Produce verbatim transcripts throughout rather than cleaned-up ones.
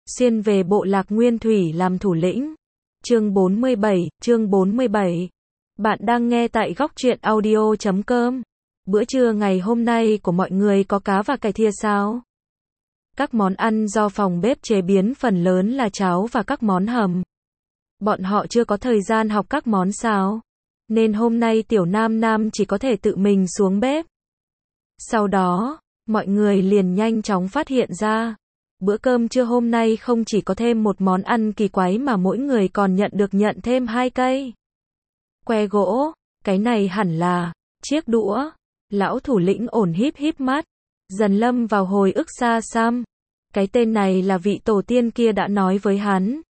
xuyên về bộ lạc Nguyên Thủy làm thủ lĩnh. Chương bốn mươi bảy, chương bốn mươi bảy. Bạn đang nghe tại góc truyện audio chấm com. Bữa trưa ngày hôm nay của mọi người có cá và cải thìa sao? Các món ăn do phòng bếp chế biến phần lớn là cháo và các món hầm. Bọn họ chưa có thời gian học các món sao, nên hôm nay Tiểu Nam Nam chỉ có thể tự mình xuống bếp. Sau đó, mọi người liền nhanh chóng phát hiện ra, bữa cơm trưa hôm nay không chỉ có thêm một món ăn kỳ quái mà mỗi người còn nhận được nhận thêm hai cây que gỗ. Cái này hẳn là chiếc đũa. Lão thủ lĩnh ổn híp híp mắt, dần lâm vào hồi ức xa xăm. Cái tên này là vị tổ tiên kia đã nói với hắn.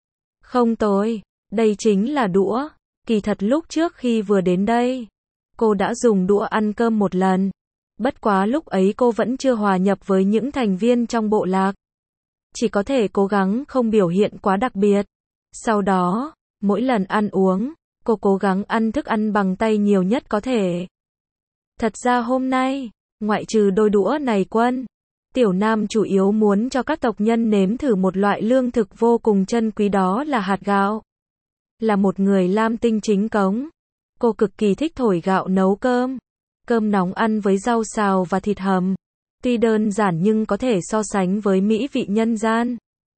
Không tồi, đây chính là đũa. Kỳ thật lúc trước khi vừa đến đây, cô đã dùng đũa ăn cơm một lần. Bất quá lúc ấy cô vẫn chưa hòa nhập với những thành viên trong bộ lạc. Chỉ có thể cố gắng không biểu hiện quá đặc biệt. Sau đó, mỗi lần ăn uống, cô cố gắng ăn thức ăn bằng tay nhiều nhất có thể. Thật ra hôm nay, ngoại trừ đôi đũa này quân, Tiểu Nam chủ yếu muốn cho các tộc nhân nếm thử một loại lương thực vô cùng chân quý, đó là hạt gạo. Là một người Lam Tinh chính cống, cô cực kỳ thích thổi gạo nấu cơm. Cơm nóng ăn với rau xào và thịt hầm. Tuy đơn giản nhưng có thể so sánh với mỹ vị nhân gian.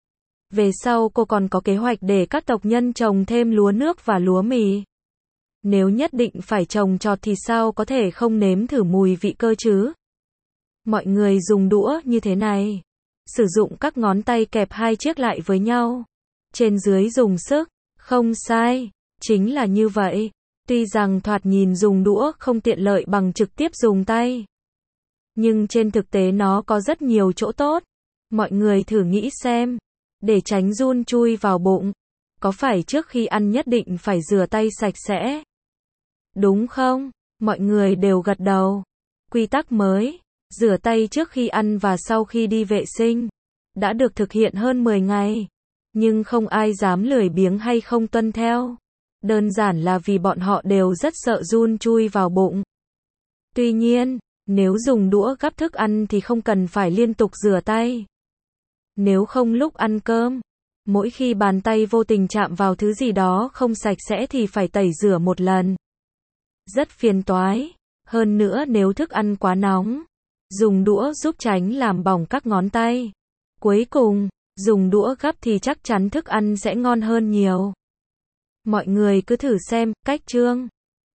Về sau cô còn có kế hoạch để các tộc nhân trồng thêm lúa nước và lúa mì. Nếu nhất định phải trồng trọt thì sao có thể không nếm thử mùi vị cơ chứ? Mọi người dùng đũa như thế này. Sử dụng các ngón tay kẹp hai chiếc lại với nhau. Trên dưới dùng sức. Không sai. Chính là như vậy. Tuy rằng thoạt nhìn dùng đũa không tiện lợi bằng trực tiếp dùng tay, nhưng trên thực tế nó có rất nhiều chỗ tốt. Mọi người thử nghĩ xem, để tránh giun chui vào bụng, có phải trước khi ăn nhất định phải rửa tay sạch sẽ? Đúng không? Mọi người đều gật đầu. Quy tắc mới, rửa tay trước khi ăn và sau khi đi vệ sinh, đã được thực hiện hơn mười ngày, nhưng không ai dám lười biếng hay không tuân theo. Đơn giản là vì bọn họ đều rất sợ giun chui vào bụng. Tuy nhiên, nếu dùng đũa gắp thức ăn thì không cần phải liên tục rửa tay. Nếu không lúc ăn cơm, mỗi khi bàn tay vô tình chạm vào thứ gì đó không sạch sẽ thì phải tẩy rửa một lần. Rất phiền toái. Hơn nữa nếu thức ăn quá nóng, dùng đũa giúp tránh làm bỏng các ngón tay. Cuối cùng, dùng đũa gắp thì chắc chắn thức ăn sẽ ngon hơn nhiều. Mọi người cứ thử xem, cách chương